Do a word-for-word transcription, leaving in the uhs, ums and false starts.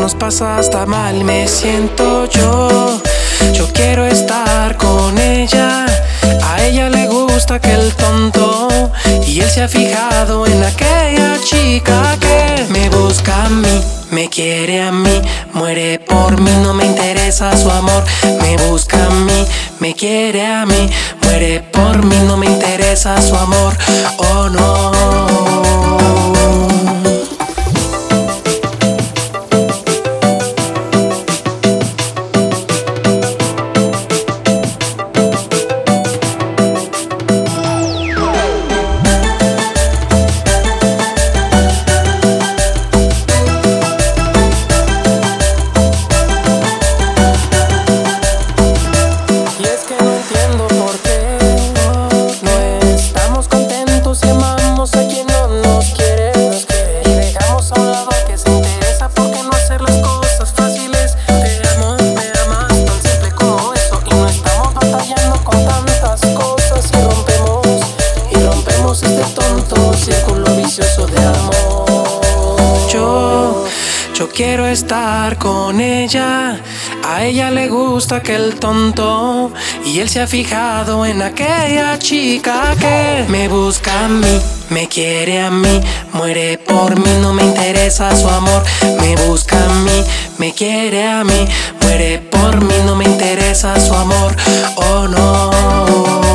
nos pasa hasta mal me siento yo. Yo quiero estar con ella. A ella le gusta aquel tonto y él se ha fijado en aquella chica que me busca a mí, me quiere a mí, muere por mí, no me interesa su amor. Me busca a mí, me quiere a mí, muere por mí, no me interesa su amor. Oh no. Yo quiero estar con ella. A ella le gusta aquel tonto y él se ha fijado en aquella chica que me busca a mí, me quiere a mí, muere por mí, no me interesa su amor. Me busca a mí, me quiere a mí, muere por mí, no me interesa su amor. Oh no.